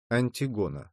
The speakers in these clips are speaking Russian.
Антигона.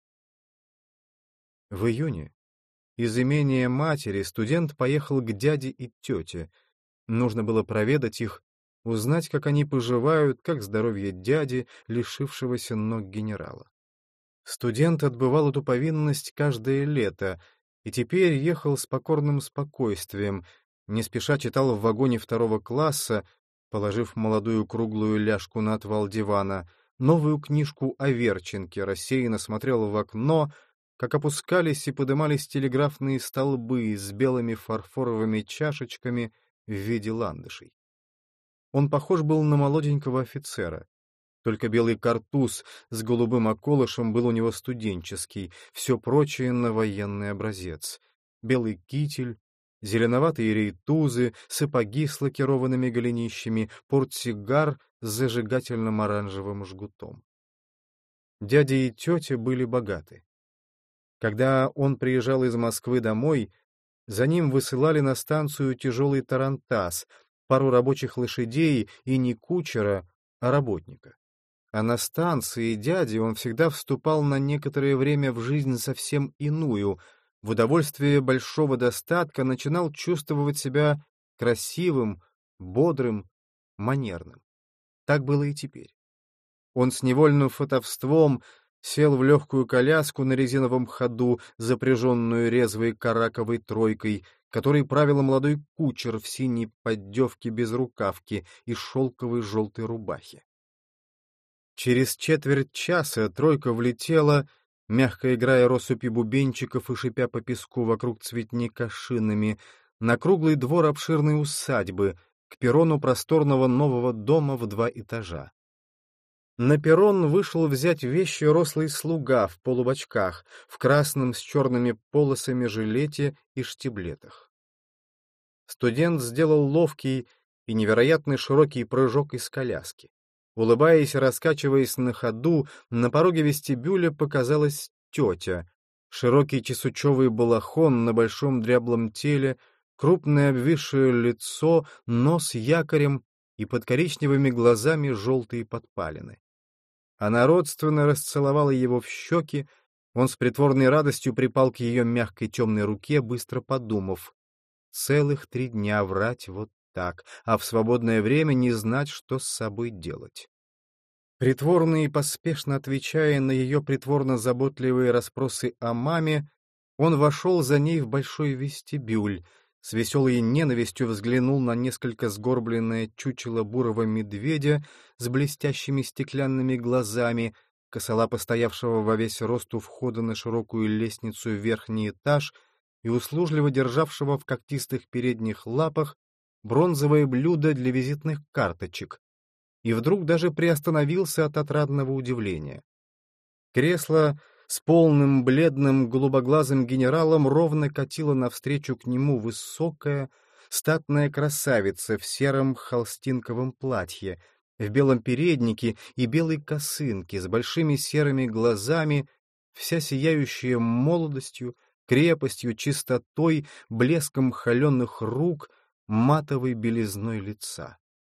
В июне из имения матери студент поехал к дяде и тете. Нужно было проведать их, узнать, как они поживают, как здоровье дяди, лишившегося ног генерала. Студент отбывал эту повинность каждое лето и теперь ехал с покорным спокойствием, не спеша читал в вагоне второго класса, положив молодую круглую ляжку на отвал дивана, новую книжку о Верченке, рассеянно смотрел в окно, как опускались и подымались телеграфные столбы с белыми фарфоровыми чашечками в виде ландышей. Он похож был на молоденького офицера. Только белый картуз с голубым околышем был у него студенческий, все прочее на военный образец. Белый китель, зеленоватые рейтузы, сапоги с лакированными голенищами, портсигар с зажигательным оранжевым жгутом. Дядя и тетя были богаты. Когда он приезжал из Москвы домой, за ним высылали на станцию тяжелый тарантас, пару рабочих лошадей и не кучера, а работника. А на станции дяди он всегда вступал на некоторое время в жизнь совсем иную, в удовольствие большого достатка начинал чувствовать себя красивым, бодрым, манерным. Так было и теперь. Он с невольным фатовством сел в легкую коляску на резиновом ходу, запряженную резвой караковой тройкой, которой правил молодой кучер в синей поддевке без рукавки и шелковой желтой рубахе. Через четверть часа тройка влетела, мягко играя россыпью бубенчиков и шипя по песку вокруг цветника шинами, на круглый двор обширной усадьбы, к перрону просторного нового дома в 2 этажа. На перрон вышел взять вещи рослый слуга в полубочках, в красном с черными полосами жилете и штиблетах. Студент сделал ловкий и невероятно широкий прыжок из коляски. Улыбаясь и раскачиваясь на ходу, на пороге вестибюля показалась тетя. Широкий чесучевый балахон на большом дряблом теле, крупное обвисшее лицо, нос якорем и под коричневыми глазами желтые подпалины. Она родственно расцеловала его в щеки, он с притворной радостью припал к ее мягкой темной руке, быстро подумав: целых 3 дня врать вот так, а в свободное время не знать, что с собой делать. Притворно и поспешно отвечая на ее притворно-заботливые расспросы о маме, он вошел за ней в большой вестибюль, с веселой ненавистью взглянул на несколько сгорбленное чучело бурого медведя с блестящими стеклянными глазами, косолапо стоявшего во весь рост у входа на широкую лестницу в верхний этаж и услужливо державшего в когтистых передних лапах бронзовое блюдо для визитных карточек, и вдруг даже приостановился от отрадного удивления. Кресло с полным бледным голубоглазым генералом ровно катила навстречу к нему высокая, статная красавица в сером холстинковом платье, в белом переднике и белой косынке с большими серыми глазами, вся сияющая молодостью, крепостью, чистотой, блеском холеных рук, матовой белизной лица.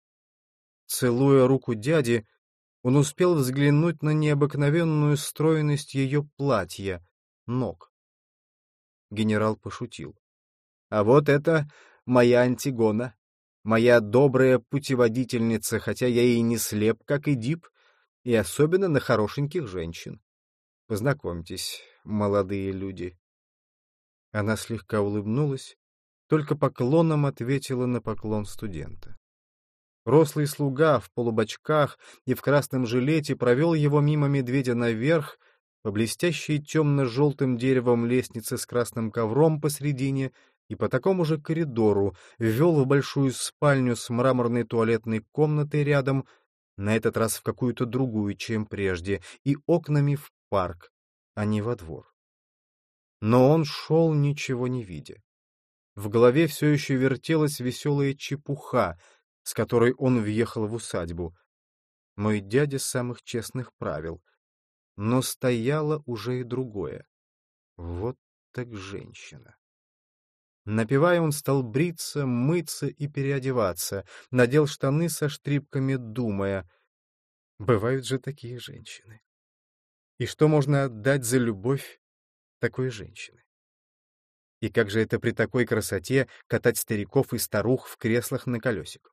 Целуя руку дяди, он успел взглянуть на необыкновенную стройность ее платья, ног. Генерал пошутил: «А вот это моя Антигона, моя добрая путеводительница, хотя я и не слеп, как Эдип, и особенно на хорошеньких женщин. Познакомьтесь, молодые люди». Она слегка улыбнулась, только поклоном ответила на поклон студента. Рослый слуга в полубочках и в красном жилете провел его мимо медведя наверх, по блестящей темно-желтым деревом лестнице с красным ковром посредине и по такому же коридору ввел в большую спальню с мраморной туалетной комнатой рядом, на этот раз в какую-то другую, чем прежде, и окнами в парк, а не во двор. Но он шел, ничего не видя. В голове все еще вертелась веселая чепуха, с которой он въехал в усадьбу. Мой дядя самых честных правил. Но стояло уже и другое. Вот так женщина. Напевая, он стал бриться, мыться и переодеваться, надел штаны со штрипками, думая: бывают же такие женщины. И что можно отдать за любовь такой женщины? И как же это при такой красоте катать стариков и старух в креслах на колесиках?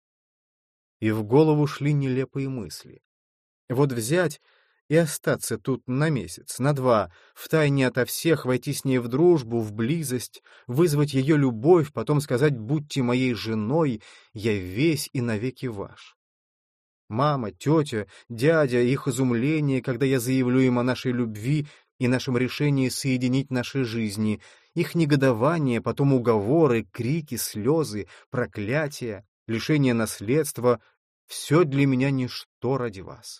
И в голову шли нелепые мысли. Вот взять и остаться тут на месяц, на два, втайне ото всех войти с ней в дружбу, в близость, вызвать ее любовь, потом сказать «будьте моей женой, я весь и навеки ваш». Мама, тетя, дядя, их изумление, когда я заявлю им о нашей любви и нашем решении соединить наши жизни, их негодование, потом уговоры, крики, слезы, проклятия, лишение наследства — все для меня ничто ради вас.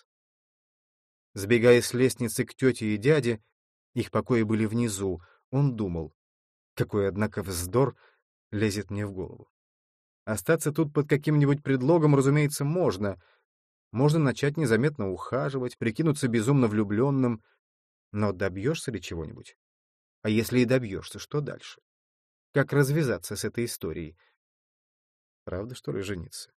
Сбегая с лестницы к тете и дяде, их покои были внизу, он думал, какой, однако, вздор лезет мне в голову. Остаться тут под каким-нибудь предлогом, разумеется, можно. Можно начать незаметно ухаживать, прикинуться безумно влюбленным. Но добьешься ли чего-нибудь? А если и добьешься, что дальше? Как развязаться с этой историей? Правда, что ли, жениться?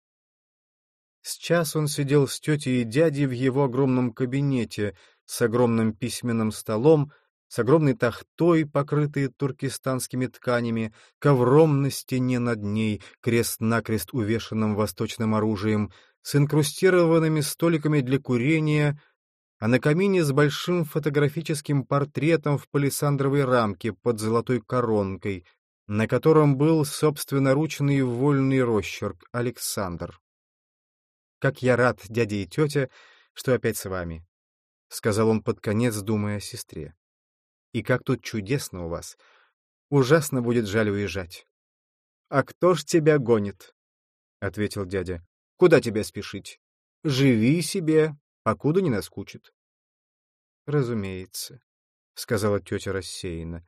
Сейчас он сидел с тетей и дядей в его огромном кабинете с огромным письменным столом, с огромной тахтой, покрытой туркестанскими тканями, ковром на стене над ней, крест-накрест увешанным восточным оружием, с инкрустированными столиками для курения, а на камине с большим фотографическим портретом в палисандровой рамке под золотой коронкой, на котором был собственноручный вольный росчерк «Александр». «Как я рад, дядя и тетя, что опять с вами», — сказал он под конец, думая о сестре. «И как тут чудесно у вас. Ужасно будет жаль уезжать». «А кто ж тебя гонит?» — ответил дядя. «Куда тебя спешить? Живи себе, покуда не наскучит». «Разумеется», — сказала тетя рассеянно.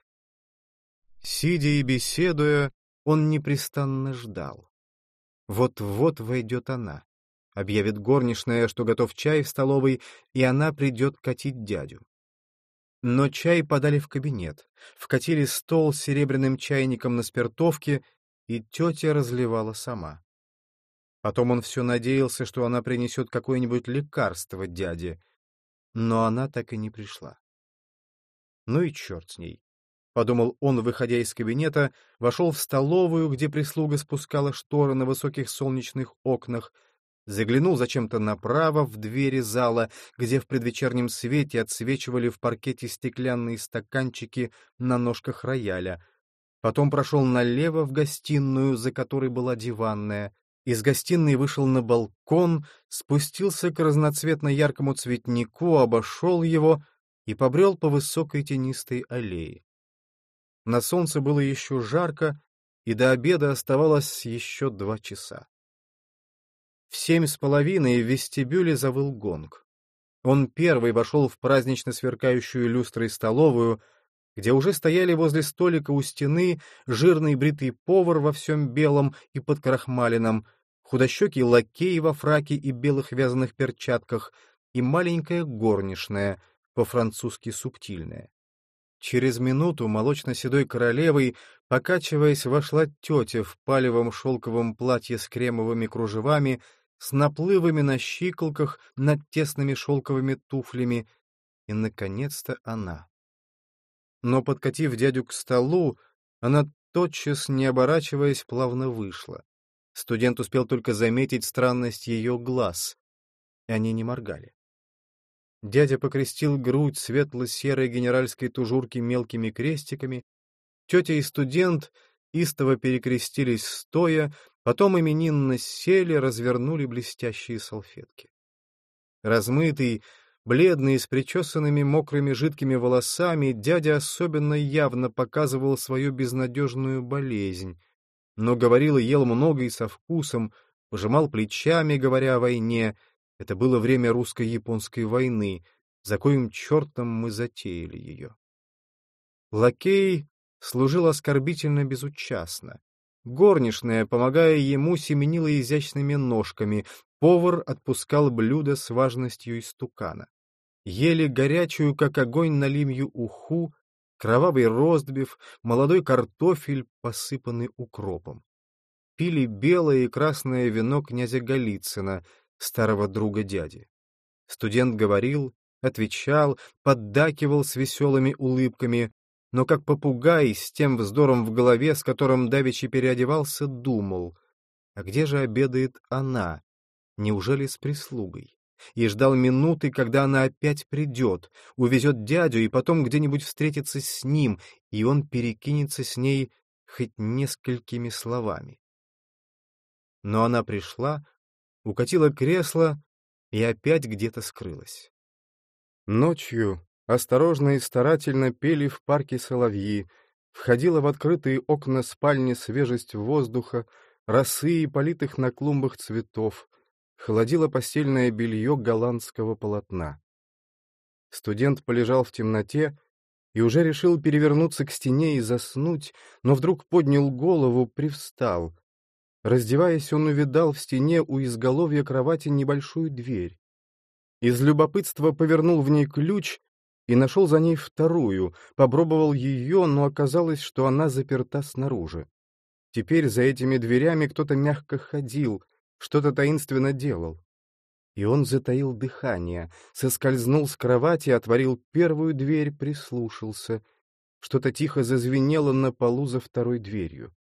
Сидя и беседуя, он непрестанно ждал. Вот-вот войдет она. Объявит горничная, что готов чай в столовой, и она придет катить дядю. Но чай подали в кабинет, вкатили стол с серебряным чайником на спиртовке, и тетя разливала сама. Потом он все надеялся, что она принесет какое-нибудь лекарство дяде, но она так и не пришла. Ну и черт с ней. — подумал он, выходя из кабинета, вошел в столовую, где прислуга спускала шторы на высоких солнечных окнах, заглянул зачем-то направо в двери зала, где в предвечернем свете отсвечивали в паркете стеклянные стаканчики на ножках рояля. Потом прошел налево в гостиную, за которой была диванная. Из гостиной вышел на балкон, спустился к разноцветно-яркому цветнику, обошел его и побрел по высокой тенистой аллее. На солнце было еще жарко, и до обеда оставалось еще 2 часа. В 7:30 в вестибюле завыл гонг. Он первый вошел в празднично сверкающую люстрой столовую, где уже стояли возле столика у стены жирный бритый повар во всем белом и подкрахмаленном, худощекий лакей во фраке и белых вязаных перчатках и маленькая горничная, по-французски субтильная. Через минуту молочно-седой королевой, покачиваясь, вошла тетя в палевом шелковом платье с кремовыми кружевами, с наплывами на щиколках, над тесными шелковыми туфлями, и, наконец-то, она. Но, подкатив дядю к столу, она тотчас, не оборачиваясь, плавно вышла. Студент успел только заметить странность ее глаз, и они не моргали. Дядя покрестил грудь светло-серой генеральской тужурки мелкими крестиками, тетя и студент истово перекрестились стоя, потом именинно сели, развернули блестящие салфетки. Размытый, бледный, с причесанными мокрыми жидкими волосами, дядя особенно явно показывал свою безнадежную болезнь, но говорил и ел много и со вкусом, пожимал плечами, говоря о войне. Это было время русско-японской войны, за коим чертом мы затеяли ее. Лакей служил оскорбительно безучастно. Горничная, помогая ему, семенила изящными ножками, повар отпускал блюда с важностью истукана. Ели горячую, как огонь, налимью уху, кровавый ростбиф, молодой картофель, посыпанный укропом. Пили белое и красное вино князя Голицына, старого друга дяди. Студент говорил, отвечал, поддакивал с веселыми улыбками, но как попугай с тем вздором в голове, с которым давеча переодевался, думал: а где же обедает она? Неужели с прислугой? И ждал минуты, когда она опять придет, увезет дядю и потом где-нибудь встретится с ним, и он перекинется с ней хоть несколькими словами. Но она пришла, укатила кресло и опять где-то скрылась. Ночью осторожно и старательно пели в парке соловьи, входила в открытые окна спальни свежесть воздуха, росы и политых на клумбах цветов, холодило постельное белье голландского полотна. Студент полежал в темноте и уже решил перевернуться к стене и заснуть, но вдруг поднял голову, привстал. Раздеваясь, он увидал в стене у изголовья кровати небольшую дверь. Из любопытства повернул в ней ключ и нашел за ней вторую, попробовал ее, но оказалось, что она заперта снаружи. Теперь за этими дверями кто-то мягко ходил, что-то таинственно делал. И он затаил дыхание, соскользнул с кровати, отворил первую дверь, прислушался. Что-то тихо зазвенело на полу за второй дверью.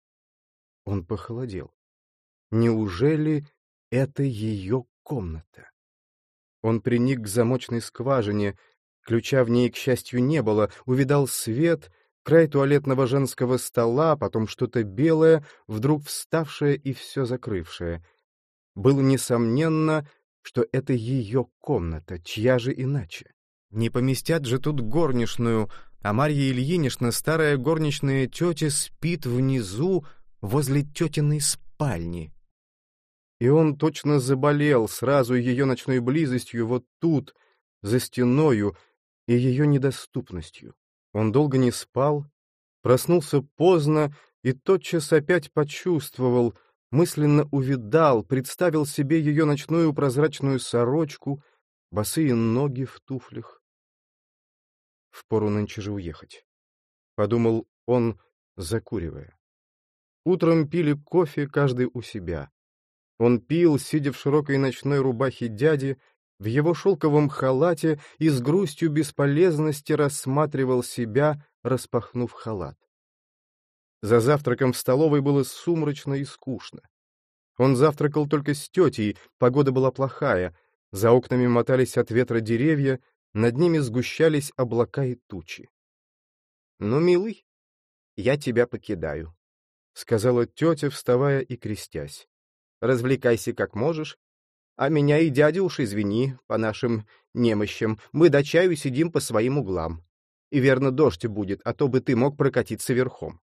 Он похолодел. Неужели это ее комната? Он приник к замочной скважине, ключа в ней, к счастью, не было, увидал свет, край туалетного женского стола, потом что-то белое, вдруг вставшее и все закрывшее. Было несомненно, что это ее комната, чья же иначе? Не поместят же тут горничную, а Марья Ильинична, старая горничная тетя, спит внизу, возле тетиной спальни. И он точно заболел сразу ее ночной близостью вот тут, за стеною, и ее недоступностью. Он долго не спал, проснулся поздно и тотчас опять почувствовал, мысленно увидал, представил себе ее ночную прозрачную сорочку, босые ноги в туфлях. Впору нынче же уехать, — подумал он, закуривая. Утром пили кофе, каждый у себя. Он пил, сидя в широкой ночной рубахе дяди, в его шелковом халате и с грустью бесполезности рассматривал себя, распахнув халат. За завтраком в столовой было сумрачно и скучно. Он завтракал только с тетей, погода была плохая, за окнами мотались от ветра деревья, над ними сгущались облака и тучи. — Ну, милый, я тебя покидаю, — сказала тетя, вставая и крестясь. — Развлекайся как можешь, а меня и дядя уж извини по нашим немощам, мы до чаю сидим по своим углам. И верно, дождь будет, а то бы ты мог прокатиться верхом.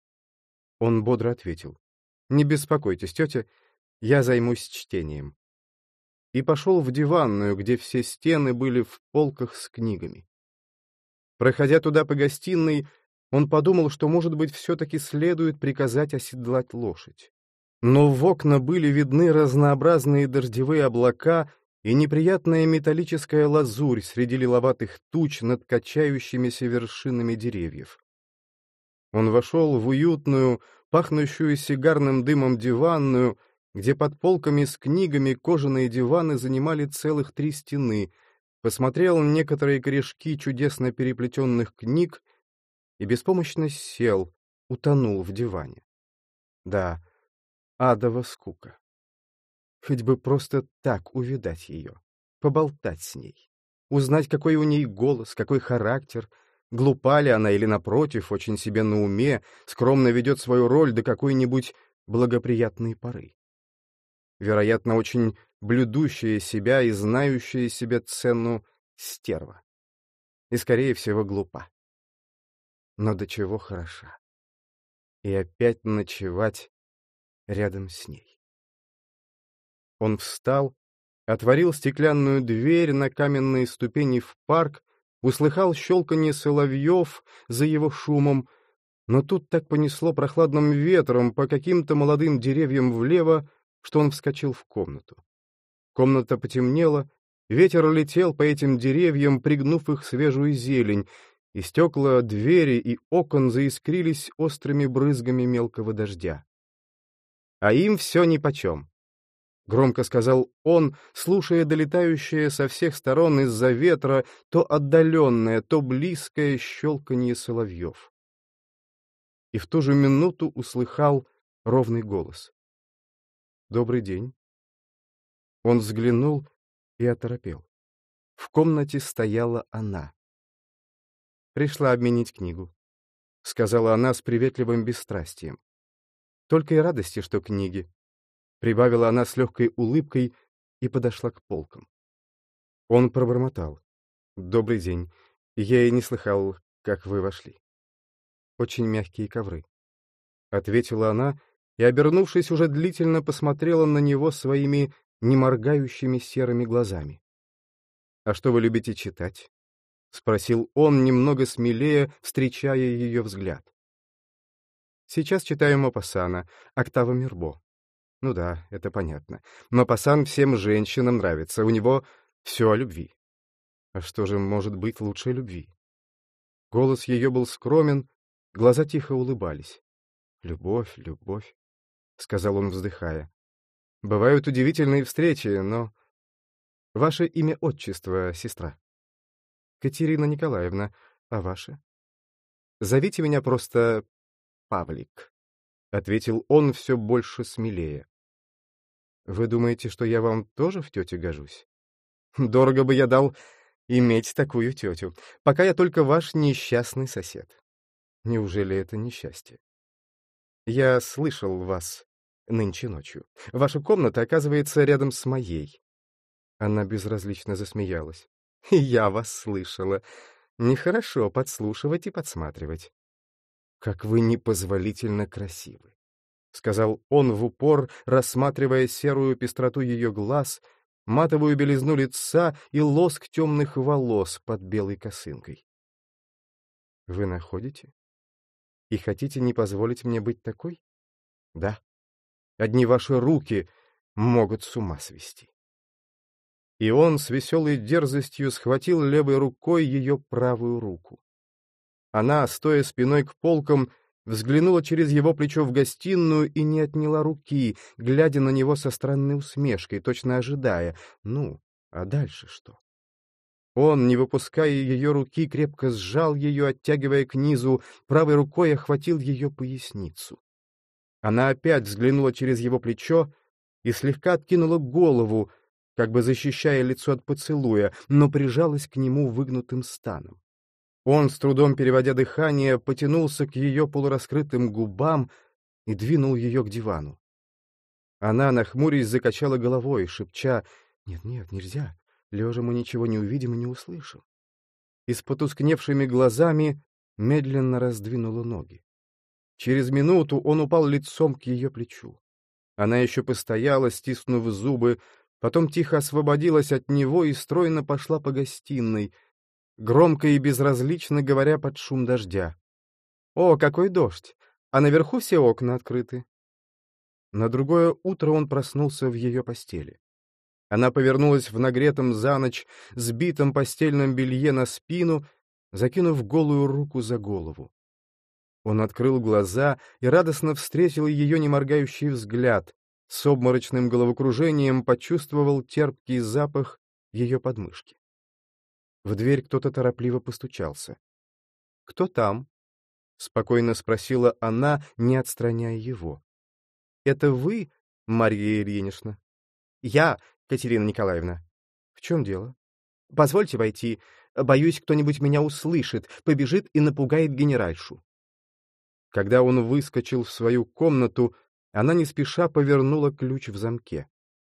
Он бодро ответил: — Не беспокойтесь, тетя, я займусь чтением. И пошел в диванную, где все стены были в полках с книгами. Проходя туда по гостиной, он подумал, что, может быть, все-таки следует приказать оседлать лошадь. Но в окна были видны разнообразные дождевые облака и неприятная металлическая лазурь среди лиловатых туч над качающимися вершинами деревьев. Он вошел в уютную, пахнущую сигарным дымом диванную, где под полками с книгами кожаные диваны занимали целых 3 стены, посмотрел некоторые корешки чудесно переплетенных книг и беспомощно сел, утонул в диване. Да, адова скука. Хоть бы просто так увидать ее, поболтать с ней, узнать, какой у ней голос, какой характер, глупа ли она или, напротив, очень себе на уме, скромно ведет свою роль до какой-нибудь благоприятной поры. Вероятно, очень блюдущая себя и знающая себе цену стерва. И, скорее всего, глупа. Но до чего хороша. И опять ночевать рядом с ней. Он встал, отворил стеклянную дверь на каменные ступени в парк, услыхал щелканье соловьев за его шумом, но тут так понесло прохладным ветром по каким-то молодым деревьям влево, что он вскочил в комнату. Комната потемнела, ветер летел по этим деревьям, пригнув их свежую зелень, и стекла, двери и окон заискрились острыми брызгами мелкого дождя. А им все нипочем. громко сказал он, слушая долетающее со всех сторон из-за ветра то отдаленное, то близкое щелканье соловьев. И в ту же минуту услыхал ровный голос. «Добрый день». Он взглянул и оторопел. В комнате стояла она. «Пришла обменить книгу», — сказала она с приветливым бесстрастием. «Только и радости, что книги», — прибавила она с легкой улыбкой и подошла к полкам. Он пробормотал. «Добрый день. Я и не слыхал, как вы вошли». «Очень мягкие ковры», — ответила она и, обернувшись, уже длительно посмотрела на него своими неморгающими серыми глазами. «А что вы любите читать?» — спросил он, немного смелее, встречая ее взгляд. «Сейчас читаю Мопассана, Октава Мирбо». «Ну да, это понятно. Мопассан всем женщинам нравится, у него все о любви». «А что же может быть лучше любви?» Голос ее был скромен, глаза тихо улыбались. «Любовь, любовь», — сказал он, вздыхая. «Бывают удивительные встречи, но...» «Ваше имя-отчество, сестра?» «Катерина Николаевна. А ваше?» «Зовите меня просто Павлик», — ответил он все больше смелее. «Вы думаете, что я вам тоже в тете гожусь? Дорого бы я дал иметь такую тетю, пока я только ваш несчастный сосед. Неужели это несчастье? Я слышал вас нынче ночью. Ваша комната оказывается рядом с моей». Она безразлично засмеялась. «И я вас слышала. Нехорошо подслушивать и подсматривать». «Как вы непозволительно красивы», — сказал он в упор, рассматривая серую пестроту ее глаз, матовую белизну лица и лоск темных волос под белой косынкой. «Вы находите? И хотите не позволить мне быть такой? Да. Одни ваши руки могут с ума свести». И он с веселой дерзостью схватил левой рукой ее правую руку. Она, стоя спиной к полкам, взглянула через его плечо в гостиную и не отняла руки, глядя на него со странной усмешкой, точно ожидая. Ну, а дальше что? Он, не выпуская ее руки, крепко сжал ее, оттягивая к низу, правой рукой охватил ее поясницу. Она опять взглянула через его плечо и слегка откинула голову, как бы защищая лицо от поцелуя, но прижалась к нему выгнутым станом. Он, с трудом переводя дыхание, потянулся к ее полураскрытым губам и двинул ее к дивану. Она, нахмурясь, закачала головой, шепча: «Нет, нельзя, лежа мы ничего не увидим и не услышим». И с потускневшими глазами медленно раздвинула ноги. Через минуту он упал лицом к ее плечу. Она еще постояла, стиснув зубы, потом тихо освободилась от него и стройно пошла по гостиной, громко и безразлично говоря под шум дождя. «О, какой дождь! А наверху все окна открыты». На другое утро он проснулся в ее постели. Она повернулась в нагретом за ночь сбитом постельном белье на спину, закинув голую руку за голову. Он открыл глаза и радостно встретил ее неморгающий взгляд, с обморочным головокружением почувствовал терпкий запах ее подмышки. В дверь кто-то торопливо постучался. «Кто там?» — спокойно спросила она, не отстраняя его. «Это вы, Марья Ильинична?» «Я, Катерина Николаевна». «В чем дело?» «Позвольте войти. Боюсь, кто-нибудь меня услышит, побежит и напугает генеральшу». Когда он выскочил в свою комнату, она не спеша повернула ключ в замке.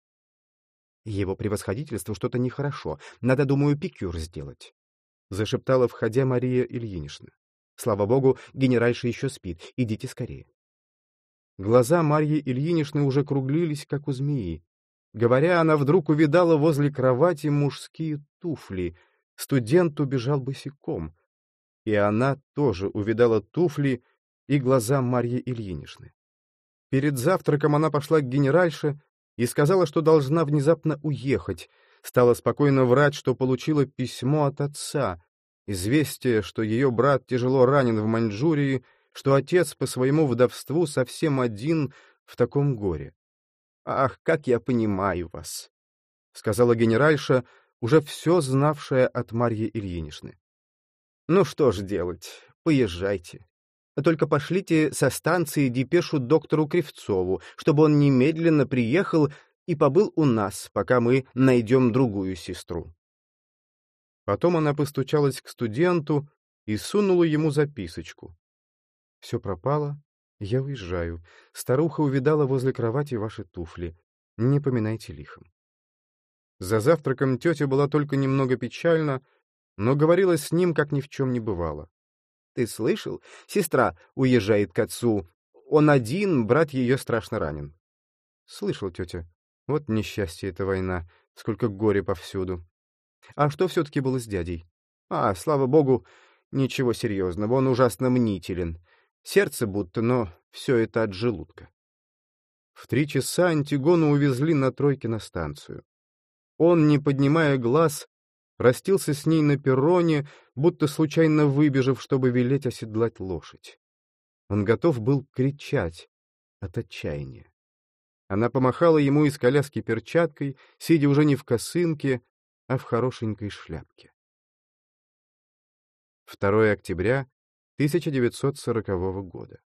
«Его превосходительству что-то нехорошо. Надо, думаю, пикюр сделать», — зашептала, входя, Мария Ильинична. «Слава богу, генеральша еще спит. Идите скорее». Глаза Марьи Ильиничны уже круглились, как у змеи. Говоря, она вдруг увидала возле кровати мужские туфли. Студент убежал босиком. И она тоже увидала туфли и глаза Марьи Ильиничны. Перед завтраком она пошла к генеральше и сказала, что должна внезапно уехать, стала спокойно врать, что получила письмо от отца, известие, что ее брат тяжело ранен в Маньчжурии, что отец по своему вдовству совсем один в таком горе. «Ах, как я понимаю вас», — сказала генеральша, уже все знавшая от Марьи Ильиничны. «Ну что ж делать, поезжайте. Только пошлите со станции депешу доктору Кривцову, чтобы он немедленно приехал и побыл у нас, пока мы найдем другую сестру». Потом она постучалась к студенту и сунула ему записочку. «Все пропало, я уезжаю. Старуха увидала возле кровати ваши туфли. Не поминайте лихом». За завтраком тетя была только немного печальна, но говорила с ним, как ни в чем не бывало. «Ты слышал? Сестра уезжает к отцу. Он один, брат ее страшно ранен». «Слышал, тетя. Вот несчастье эта война, сколько горя повсюду. А что все-таки было с дядей?» Слава богу, ничего серьезного, он ужасно мнителен. Сердце будто, но все это от желудка». В 3 часа Антигону увезли на тройке на станцию. Он, не поднимая глаз, простился с ней на перроне, будто случайно выбежав, чтобы велеть оседлать лошадь. Он готов был кричать от отчаяния. Она помахала ему из коляски перчаткой, сидя уже не в косынке, а в хорошенькой шляпке. 2 октября 1940 года.